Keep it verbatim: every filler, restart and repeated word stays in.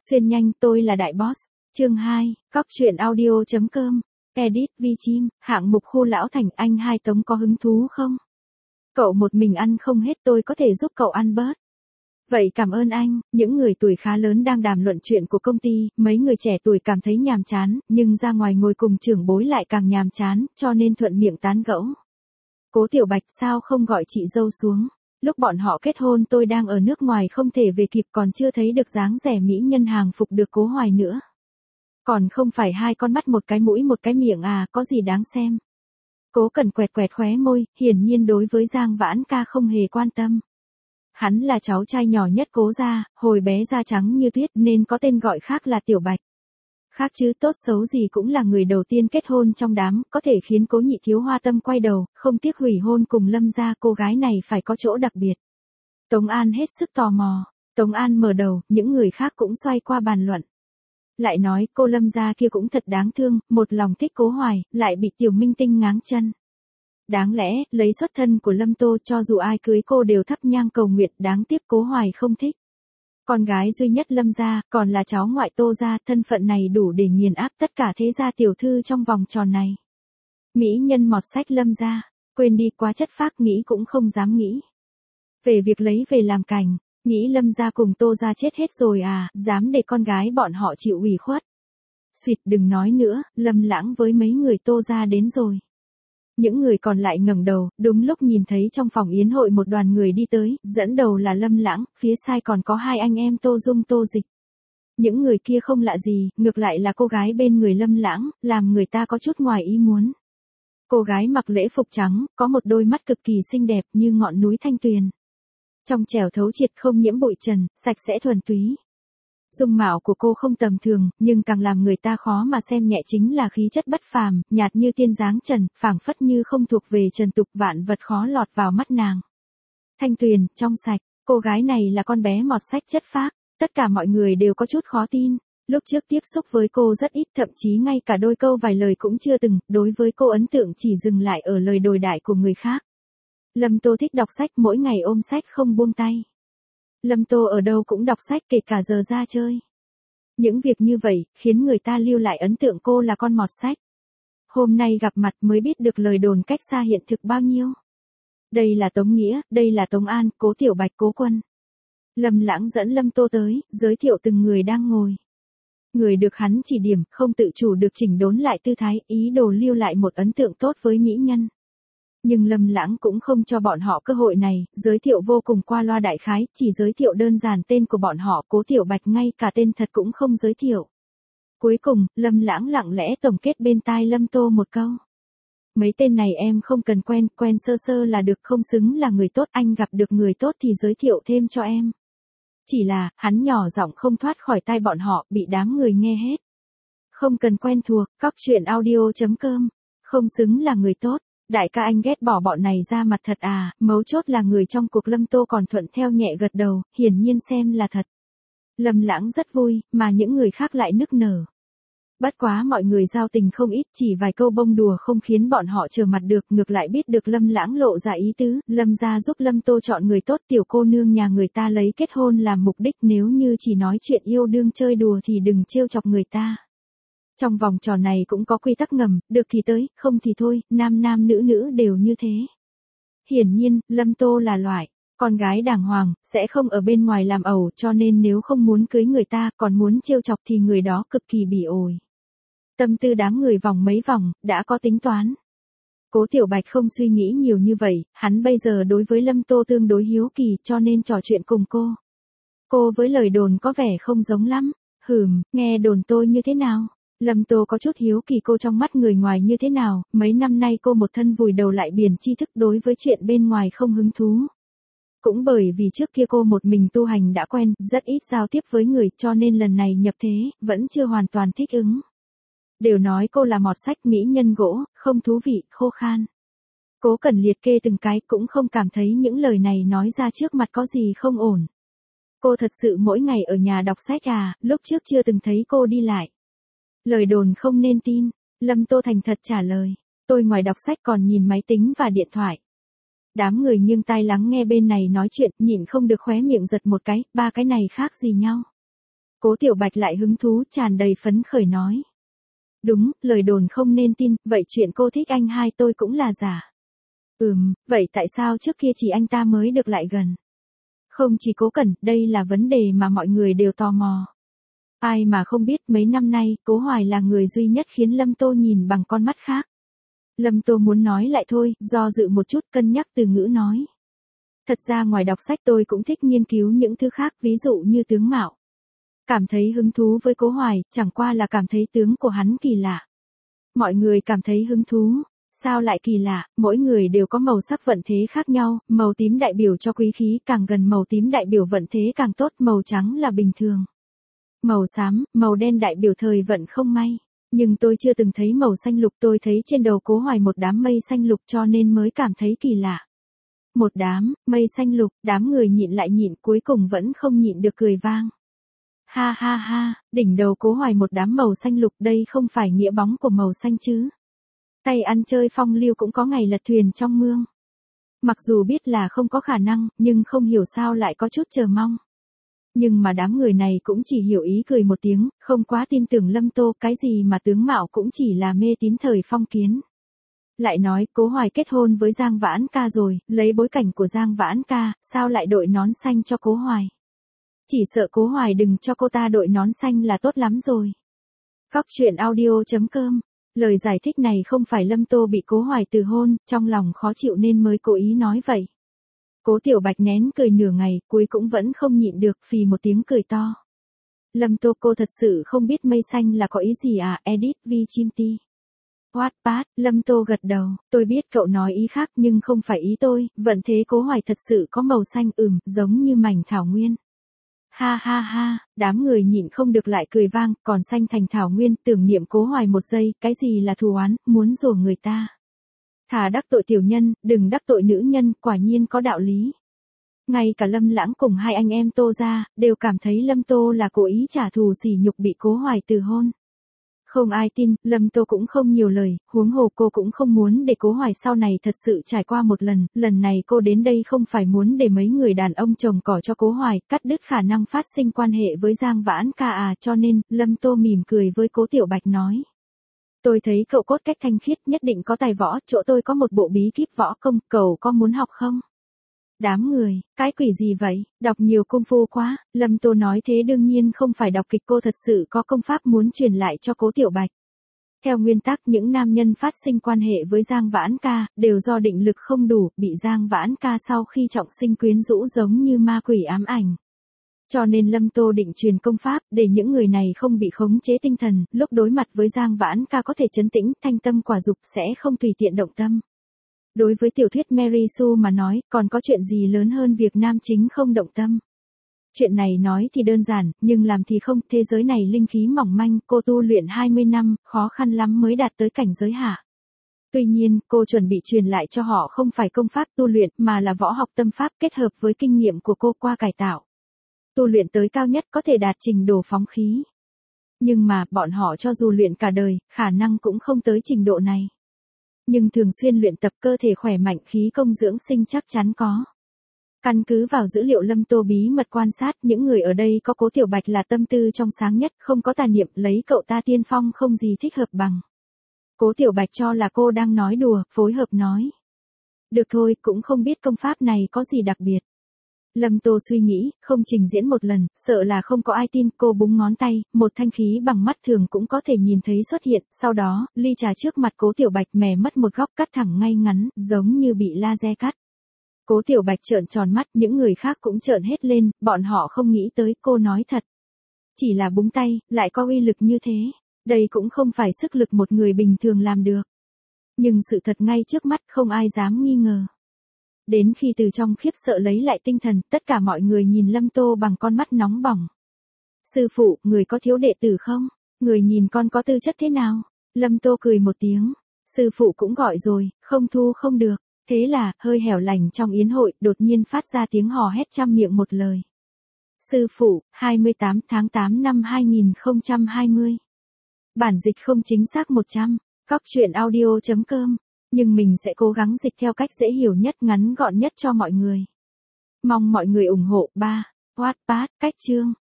Xuyên nhanh, tôi là đại boss. Chương hai, cóc truyện audio chấm com. Edit vi chim, hạng mục khu lão thành. Anh hai Tống có hứng thú không? Cậu một mình ăn không hết, tôi có thể giúp cậu ăn bớt. Vậy cảm ơn anh. Những người tuổi khá lớn đang đàm luận chuyện của công ty, mấy người trẻ tuổi cảm thấy nhàm chán, nhưng ra ngoài ngồi cùng trưởng bối lại càng nhàm chán, cho nên thuận miệng tán gẫu. Cố Tiểu Bạch, sao không gọi chị dâu xuống? Lúc bọn họ kết hôn tôi đang ở nước ngoài không thể về kịp, còn chưa thấy được dáng vẻ mỹ nhân hàng phục được Cố Hoài nữa. Còn không phải hai con mắt một cái mũi một cái miệng à, có gì đáng xem. Cố Cẩn quẹt quẹt khóe môi, hiển nhiên đối với Giang Vãn Ca không hề quan tâm. Hắn là cháu trai nhỏ nhất Cố gia, hồi bé da trắng như tuyết nên có tên gọi khác là Tiểu Bạch. Khác chứ, tốt xấu gì cũng là người đầu tiên kết hôn trong đám, có thể khiến Cố nhị thiếu hoa tâm quay đầu, không tiếc hủy hôn cùng Lâm gia. Cô gái này phải có chỗ đặc biệt. Tống An hết sức tò mò. Tống An mở đầu, những người khác cũng xoay qua bàn luận. Lại nói, cô Lâm gia kia cũng thật đáng thương, một lòng thích Cố Hoài, lại bị Tiểu Minh Tinh ngáng chân. Đáng lẽ, lấy xuất thân của Lâm Tô, cho dù ai cưới cô đều thắp nhang cầu nguyện, đáng tiếc Cố Hoài không thích. Con gái duy nhất Lâm gia, còn là cháu ngoại Tô gia, thân phận này đủ để nghiền áp tất cả thế gia tiểu thư trong vòng tròn này. Mỹ nhân mọt sách Lâm gia, quên đi, quá chất phác, nghĩ cũng không dám nghĩ. Về việc lấy về làm cảnh, nghĩ Lâm gia cùng Tô gia chết hết rồi à, dám để con gái bọn họ chịu ủy khuất. Xuyệt, đừng nói nữa, Lâm Lãng với mấy người Tô gia đến rồi. Những người còn lại ngẩng đầu, đúng lúc nhìn thấy trong phòng yến hội một đoàn người đi tới, dẫn đầu là Lâm Lãng, phía sau còn có hai anh em Tô Dung Tô Dịch. Những người kia không lạ gì, ngược lại là cô gái bên người Lâm Lãng, làm người ta có chút ngoài ý muốn. Cô gái mặc lễ phục trắng, có một đôi mắt cực kỳ xinh đẹp như ngọn núi thanh tuyền. Trong trẻo thấu triệt, không nhiễm bụi trần, sạch sẽ thuần túy. Dung mạo của cô không tầm thường, nhưng càng làm người ta khó mà xem nhẹ chính là khí chất bất phàm, nhạt như tiên dáng trần, phảng phất như không thuộc về trần tục, vạn vật khó lọt vào mắt nàng. Thanh tuyền, trong sạch, cô gái này là con bé mọt sách chất phác, tất cả mọi người đều có chút khó tin. Lúc trước tiếp xúc với cô rất ít, thậm chí ngay cả đôi câu vài lời cũng chưa từng, đối với cô ấn tượng chỉ dừng lại ở lời đồi đại của người khác. Lâm Tô thích đọc sách, mỗi ngày ôm sách không buông tay. Lâm Tô ở đâu cũng đọc sách, kể cả giờ ra chơi. Những việc như vậy, khiến người ta lưu lại ấn tượng cô là con mọt sách. Hôm nay gặp mặt mới biết được lời đồn cách xa hiện thực bao nhiêu. Đây là Tống Nghĩa, đây là Tống An, Cố Tiểu Bạch, Cố Quân. Lâm Lãng dẫn Lâm Tô tới, giới thiệu từng người đang ngồi. Người được hắn chỉ điểm, không tự chủ được chỉnh đốn lại tư thái, ý đồ lưu lại một ấn tượng tốt với mỹ nhân. Nhưng Lâm Lãng cũng không cho bọn họ cơ hội này, giới thiệu vô cùng qua loa đại khái, chỉ giới thiệu đơn giản tên của bọn họ. Cố Tiểu Bạch ngay cả tên thật cũng không giới thiệu. Cuối cùng, Lâm Lãng lặng lẽ tổng kết bên tai Lâm Tô một câu. Mấy tên này em không cần quen, quen sơ sơ là được, không xứng là người tốt, anh gặp được người tốt thì giới thiệu thêm cho em. Chỉ là, hắn nhỏ giọng không thoát khỏi tai bọn họ, bị đám người nghe hết. Không cần quen thuộc, cóc truyện audio chấm com, không xứng là người tốt. Đại ca anh ghét bỏ bọn này ra mặt thật à, mấu chốt là người trong cuộc. Lâm Tô còn thuận theo nhẹ gật đầu, hiển nhiên xem là thật. Lâm Lãng rất vui, mà những người khác lại nức nở. Bất quá mọi người giao tình không ít, chỉ vài câu bông đùa không khiến bọn họ trở mặt được, ngược lại biết được Lâm Lãng lộ ra ý tứ, Lâm gia giúp Lâm Tô chọn người tốt, tiểu cô nương nhà người ta lấy kết hôn làm mục đích, nếu như chỉ nói chuyện yêu đương chơi đùa thì đừng trêu chọc người ta. Trong vòng tròn này cũng có quy tắc ngầm, được thì tới, không thì thôi, nam nam nữ nữ đều như thế. Hiển nhiên, Lâm Tô là loại con gái đàng hoàng, sẽ không ở bên ngoài làm ẩu, cho nên nếu không muốn cưới người ta, còn muốn trêu chọc thì người đó cực kỳ bỉ ổi. Tâm tư đám người vòng mấy vòng, đã có tính toán. Cố Tiểu Bạch không suy nghĩ nhiều như vậy, hắn bây giờ đối với Lâm Tô tương đối hiếu kỳ, cho nên trò chuyện cùng cô. Cô với lời đồn có vẻ không giống lắm. Hừm, nghe đồn tôi như thế nào? Lâm Tô có chút hiếu kỳ cô trong mắt người ngoài như thế nào, mấy năm nay cô một thân vùi đầu lại biển tri thức, đối với chuyện bên ngoài không hứng thú. Cũng bởi vì trước kia cô một mình tu hành đã quen, rất ít giao tiếp với người, cho nên lần này nhập thế, vẫn chưa hoàn toàn thích ứng. Đều nói cô là mọt sách, mỹ nhân gỗ, không thú vị, khô khan. Cố Cẩn liệt kê từng cái, cũng không cảm thấy những lời này nói ra trước mặt có gì không ổn. Cô thật sự mỗi ngày ở nhà đọc sách à, lúc trước chưa từng thấy cô đi lại. Lời đồn không nên tin, Lâm Tô thành thật trả lời, tôi ngoài đọc sách còn nhìn máy tính và điện thoại. Đám người nghiêng tai lắng nghe bên này nói chuyện, nhịn không được khóe miệng giật một cái, ba cái này khác gì nhau. Cố Tiểu Bạch lại hứng thú tràn đầy phấn khởi nói. Đúng, lời đồn không nên tin, vậy chuyện cô thích anh hai tôi cũng là giả. Ừm, vậy tại sao trước kia chỉ anh ta mới được lại gần? Không chỉ Cố Cẩn, đây là vấn đề mà mọi người đều tò mò. Ai mà không biết mấy năm nay, Cố Hoài là người duy nhất khiến Lâm Tô nhìn bằng con mắt khác. Lâm Tô muốn nói lại thôi, do dự một chút cân nhắc từ ngữ nói. Thật ra ngoài đọc sách tôi cũng thích nghiên cứu những thứ khác, ví dụ như tướng mạo. Cảm thấy hứng thú với Cố Hoài, chẳng qua là cảm thấy tướng của hắn kỳ lạ. Mọi người cảm thấy hứng thú. Sao lại kỳ lạ, mỗi người đều có màu sắc vận thế khác nhau, màu tím đại biểu cho quý khí, càng gần màu tím đại biểu vận thế càng tốt, màu trắng là bình thường. Màu xám, màu đen đại biểu thời vận không may. Nhưng tôi chưa từng thấy màu xanh lục, tôi thấy trên đầu Cố Hoài một đám mây xanh lục cho nên mới cảm thấy kỳ lạ. Một đám, mây xanh lục, đám người nhịn lại nhịn cuối cùng vẫn không nhịn được cười vang. Ha ha ha, đỉnh đầu Cố Hoài một đám màu xanh lục, đây không phải nghĩa bóng của màu xanh chứ. Tay ăn chơi phong lưu cũng có ngày lật thuyền trong mương. Mặc dù biết là không có khả năng, nhưng không hiểu sao lại có chút chờ mong. Nhưng mà đám người này cũng chỉ hiểu ý cười một tiếng, không quá tin tưởng Lâm Tô, cái gì mà tướng mạo cũng chỉ là mê tín thời phong kiến. Lại nói, Cố Hoài kết hôn với Giang Vãn Ca rồi, lấy bối cảnh của Giang Vãn Ca, sao lại đội nón xanh cho Cố Hoài? Chỉ sợ Cố Hoài đừng cho cô ta đội nón xanh là tốt lắm rồi. Góc truyện audio chấm com. Lời giải thích này không phải Lâm Tô bị Cố Hoài từ hôn, trong lòng khó chịu nên mới cố ý nói vậy. Cố Tiểu Bạch nén cười nửa ngày, cuối cũng vẫn không nhịn được, phì một tiếng cười to. Lâm Tô, cô thật sự không biết mây xanh là có ý gì à? Edit V Chim Ti. Wattpad. Lâm Tô gật đầu, tôi biết cậu nói ý khác nhưng không phải ý tôi, vận thế Cố Hoài thật sự có màu xanh ửng, giống như mảnh thảo nguyên. Ha ha ha, đám người nhịn không được lại cười vang, còn xanh thành thảo nguyên, tưởng niệm Cố Hoài một giây, cái gì là thù oán, muốn rủa người ta. Thà đắc tội tiểu nhân, đừng đắc tội nữ nhân, quả nhiên có đạo lý. Ngay cả Lâm Lãng cùng hai anh em Tô ra, đều cảm thấy Lâm Tô là cố ý trả thù sỉ nhục bị Cố Hoài từ hôn. Không ai tin, Lâm Tô cũng không nhiều lời, huống hồ cô cũng không muốn để Cố Hoài sau này thật sự trải qua một lần, lần này cô đến đây không phải muốn để mấy người đàn ông trồng cỏ cho Cố Hoài, cắt đứt khả năng phát sinh quan hệ với Giang Vãn Ca à, cho nên, Lâm Tô mỉm cười với Cố Tiểu Bạch nói. Tôi thấy cậu cốt cách thanh khiết, nhất định có tài võ, chỗ tôi có một bộ bí kíp võ công, cậu có muốn học không? Đám người, cái quỷ gì vậy, đọc nhiều công phu quá, Lâm Tô nói thế đương nhiên không phải đọc kịch, cô thật sự có công pháp muốn truyền lại cho Cố Tiểu Bạch. Theo nguyên tắc những nam nhân phát sinh quan hệ với Giang Vãn Ca, đều do định lực không đủ, bị Giang Vãn Ca sau khi trọng sinh quyến rũ giống như ma quỷ ám ảnh. Cho nên Lâm Tô định truyền công pháp, để những người này không bị khống chế tinh thần, lúc đối mặt với Giang Vãn Ca có thể trấn tĩnh, thanh tâm quả dục sẽ không tùy tiện động tâm. Đối với tiểu thuyết Mary Sue mà nói, còn có chuyện gì lớn hơn việc nam chính không động tâm. Chuyện này nói thì đơn giản, nhưng làm thì không, thế giới này linh khí mỏng manh, cô tu luyện hai mươi năm, khó khăn lắm mới đạt tới cảnh giới hạ. Tuy nhiên, cô chuẩn bị truyền lại cho họ không phải công pháp tu luyện, mà là võ học tâm pháp kết hợp với kinh nghiệm của cô qua cải tạo. Tu luyện tới cao nhất có thể đạt trình độ phóng khí. Nhưng mà, bọn họ cho dù luyện cả đời, khả năng cũng không tới trình độ này. Nhưng thường xuyên luyện tập cơ thể khỏe mạnh, khí công dưỡng sinh chắc chắn có. Căn cứ vào dữ liệu Lâm Tô bí mật quan sát, những người ở đây có Cố Tiểu Bạch là tâm tư trong sáng nhất, không có tà niệm, lấy cậu ta tiên phong không gì thích hợp bằng. Cố Tiểu Bạch cho là cô đang nói đùa, phối hợp nói. Được thôi, cũng không biết công pháp này có gì đặc biệt. Lâm Tô suy nghĩ, không trình diễn một lần, sợ là không có ai tin, cô búng ngón tay, một thanh khí bằng mắt thường cũng có thể nhìn thấy xuất hiện, sau đó, ly trà trước mặt Cố Tiểu Bạch mè mất một góc cắt thẳng ngay ngắn, giống như bị laser cắt. Cố Tiểu Bạch trợn tròn mắt, những người khác cũng trợn hết lên, bọn họ không nghĩ tới, cô nói thật. Chỉ là búng tay, lại có uy lực như thế, đây cũng không phải sức lực một người bình thường làm được. Nhưng sự thật ngay trước mắt không ai dám nghi ngờ. Đến khi từ trong khiếp sợ lấy lại tinh thần, tất cả mọi người nhìn Lâm Tô bằng con mắt nóng bỏng. Sư phụ, người có thiếu đệ tử không? Người nhìn con có tư chất thế nào? Lâm Tô cười một tiếng. Sư phụ cũng gọi rồi, không thu không được. Thế là, hơi hẻo lành trong yến hội, đột nhiên phát ra tiếng hò hét trăm miệng một lời. Sư phụ, hai mươi tám tháng tám năm hai nghìn không trăm hai mươi. Bản dịch không chính xác một trăm. Góc truyện audio chấm com. Nhưng mình sẽ cố gắng dịch theo cách dễ hiểu nhất, ngắn gọn nhất cho mọi người. Mong mọi người ủng hộ. ba. Wattpad, cách chương.